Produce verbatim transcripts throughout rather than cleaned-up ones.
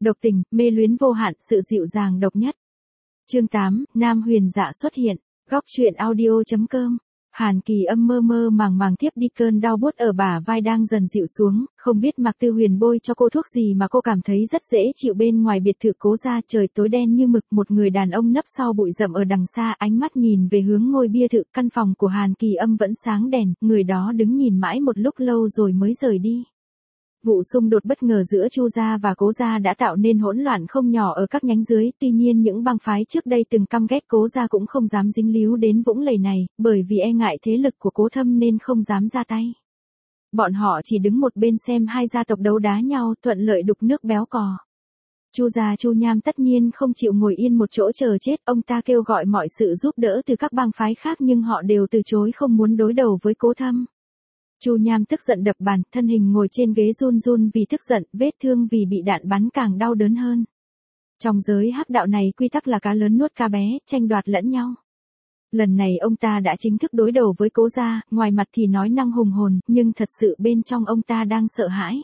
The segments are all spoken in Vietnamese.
độc tình, mê luyến vô hạn, sự dịu dàng độc nhất. Chương tám, Nam Huyền Dạ xuất hiện. Góc truyện audio chấm com. Hàn Kỳ Âm mơ mơ màng màng tiếp đi, cơn đau buốt ở bả vai đang dần dịu xuống, không biết Mạc Tư Huyền bôi cho cô thuốc gì mà cô cảm thấy rất dễ chịu. Bên ngoài biệt thự Cố gia, trời tối đen như mực, một người đàn ông nấp sau bụi rậm ở đằng xa, ánh mắt nhìn về hướng ngôi bia thự. Căn phòng của Hàn Kỳ Âm vẫn sáng đèn, người đó đứng nhìn mãi một lúc lâu rồi mới rời đi. Vụ xung đột bất ngờ giữa Chu gia và Cố gia đã tạo nên hỗn loạn không nhỏ ở các nhánh dưới, tuy nhiên những bang phái trước đây từng căm ghét Cố gia cũng không dám dính líu đến vũng lầy này, bởi vì e ngại thế lực của Cố Thâm nên không dám ra tay. Bọn họ chỉ đứng một bên xem hai gia tộc đấu đá nhau, thuận lợi đục nước béo cò. Chu gia Chu Nham tất nhiên không chịu ngồi yên một chỗ chờ chết, ông ta kêu gọi mọi sự giúp đỡ từ các bang phái khác nhưng họ đều từ chối, không muốn đối đầu với Cố Thâm. Chu Nham tức giận đập bàn, thân hình ngồi trên ghế run run vì tức giận, vết thương vì bị đạn bắn càng đau đớn hơn. Trong giới hắc đạo này quy tắc là cá lớn nuốt cá bé, tranh đoạt lẫn nhau. Lần này ông ta đã chính thức đối đầu với Cố gia, ngoài mặt thì nói năng hùng hồn, nhưng thật sự bên trong ông ta đang sợ hãi.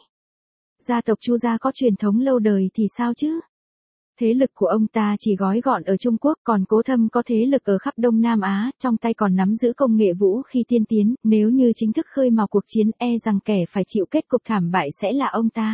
Gia tộc Chu gia có truyền thống lâu đời thì sao chứ? Thế lực của ông ta chỉ gói gọn ở Trung Quốc, còn Cố Thâm có thế lực ở khắp Đông Nam Á, trong tay còn nắm giữ công nghệ vũ khí tiên tiến, nếu như chính thức khơi mào cuộc chiến, e rằng kẻ phải chịu kết cục thảm bại sẽ là ông ta.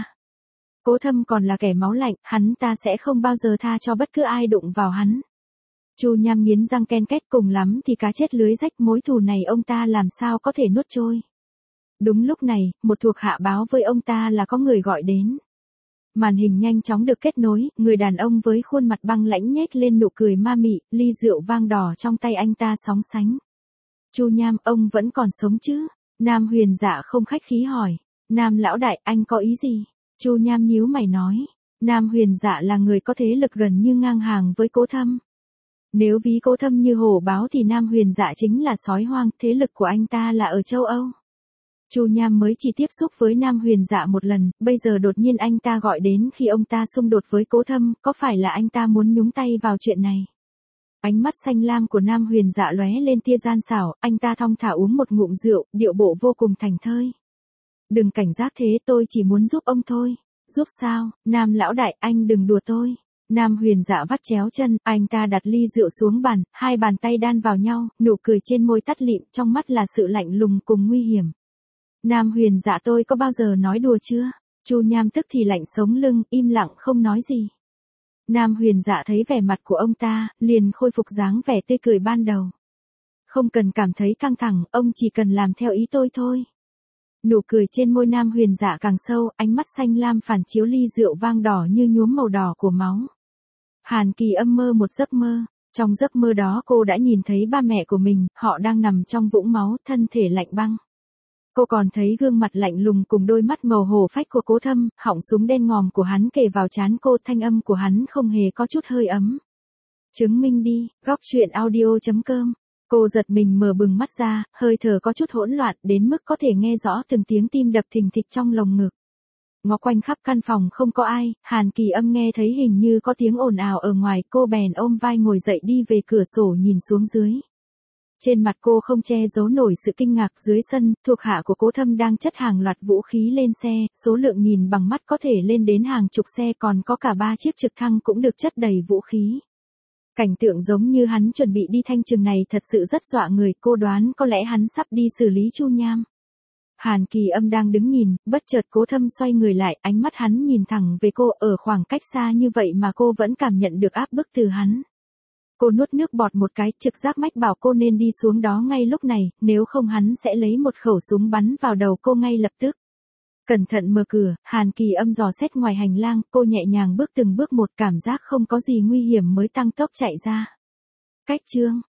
Cố Thâm còn là kẻ máu lạnh, hắn ta sẽ không bao giờ tha cho bất cứ ai đụng vào hắn. Chu Nham nghiến răng ken két, cùng lắm thì cá chết lưới rách, mối thù này ông ta làm sao có thể nuốt trôi. Đúng lúc này, một thuộc hạ báo với ông ta là có người gọi đến. Màn hình nhanh chóng được kết nối, người đàn ông với khuôn mặt băng lãnh nhếch lên nụ cười ma mị, ly rượu vang đỏ trong tay anh ta sóng sánh. Chu Nham, ông vẫn còn sống chứ? Nam Huyền Dạ không khách khí hỏi. Nam lão đại, anh có ý gì? Chu Nham nhíu mày nói. Nam Huyền Dạ là người có thế lực gần như ngang hàng với Cố Thâm. Nếu ví Cố Thâm như hổ báo thì Nam Huyền Dạ chính là sói hoang, thế lực của anh ta là ở châu Âu. Chu Nham mới chỉ tiếp xúc với Nam Huyền Dạ một lần, bây giờ đột nhiên anh ta gọi đến khi ông ta xung đột với Cố Thâm, có phải là anh ta muốn nhúng tay vào chuyện này? Ánh mắt xanh lam của Nam Huyền Dạ lóe lên tia gian xảo, anh ta thong thả uống một ngụm rượu, điệu bộ vô cùng thành thơi. Đừng cảnh giác thế, tôi chỉ muốn giúp ông thôi. Giúp sao? Nam lão đại, anh đừng đùa tôi. Nam Huyền Dạ vắt chéo chân, anh ta đặt ly rượu xuống bàn, hai bàn tay đan vào nhau, nụ cười trên môi tắt lịm, trong mắt là sự lạnh lùng cùng nguy hiểm. Nam Huyền Dạ, tôi có bao giờ nói đùa chưa? Chu Nham tức thì lạnh sống lưng, im lặng không nói gì. Nam Huyền Dạ thấy vẻ mặt của ông ta, liền khôi phục dáng vẻ tươi cười ban đầu. Không cần cảm thấy căng thẳng, ông chỉ cần làm theo ý tôi thôi. Nụ cười trên môi Nam Huyền Dạ càng sâu, ánh mắt xanh lam phản chiếu ly rượu vang đỏ như nhuốm màu đỏ của máu. Hàn Kỳ Âm mơ một giấc mơ. Trong giấc mơ đó cô đã nhìn thấy ba mẹ của mình, họ đang nằm trong vũng máu, thân thể lạnh băng. Cô còn thấy gương mặt lạnh lùng cùng đôi mắt màu hổ phách của Cố Thâm, họng súng đen ngòm của hắn kề vào trán cô, thanh âm của hắn không hề có chút hơi ấm. Chứng minh đi, góc truyện audio chấm com. Cô giật mình mở bừng mắt ra, hơi thở có chút hỗn loạn, đến mức có thể nghe rõ từng tiếng tim đập thình thịch trong lồng ngực. Ngó quanh khắp căn phòng không có ai, Hàn Kỳ Âm nghe thấy hình như có tiếng ồn ào ở ngoài, cô bèn ôm vai ngồi dậy đi về cửa sổ nhìn xuống dưới. Trên mặt cô không che giấu nổi sự kinh ngạc, dưới sân, thuộc hạ của Cố Thâm đang chất hàng loạt vũ khí lên xe, số lượng nhìn bằng mắt có thể lên đến hàng chục xe, còn có cả ba chiếc trực thăng cũng được chất đầy vũ khí. Cảnh tượng giống như hắn chuẩn bị đi thanh trường này thật sự rất dọa người, cô đoán có lẽ hắn sắp đi xử lý Chu Nham. Hàn Kỳ Âm đang đứng nhìn, bất chợt Cố Thâm xoay người lại, ánh mắt hắn nhìn thẳng về cô, ở khoảng cách xa như vậy mà cô vẫn cảm nhận được áp bức từ hắn. Cô nuốt nước bọt một cái, trực giác mách bảo cô nên đi xuống đó ngay lúc này, nếu không hắn sẽ lấy một khẩu súng bắn vào đầu cô ngay lập tức. Cẩn thận mở cửa, Hàn Kỳ Âm dò xét ngoài hành lang, cô nhẹ nhàng bước từng bước một, cảm giác không có gì nguy hiểm mới tăng tốc chạy ra. Cách chương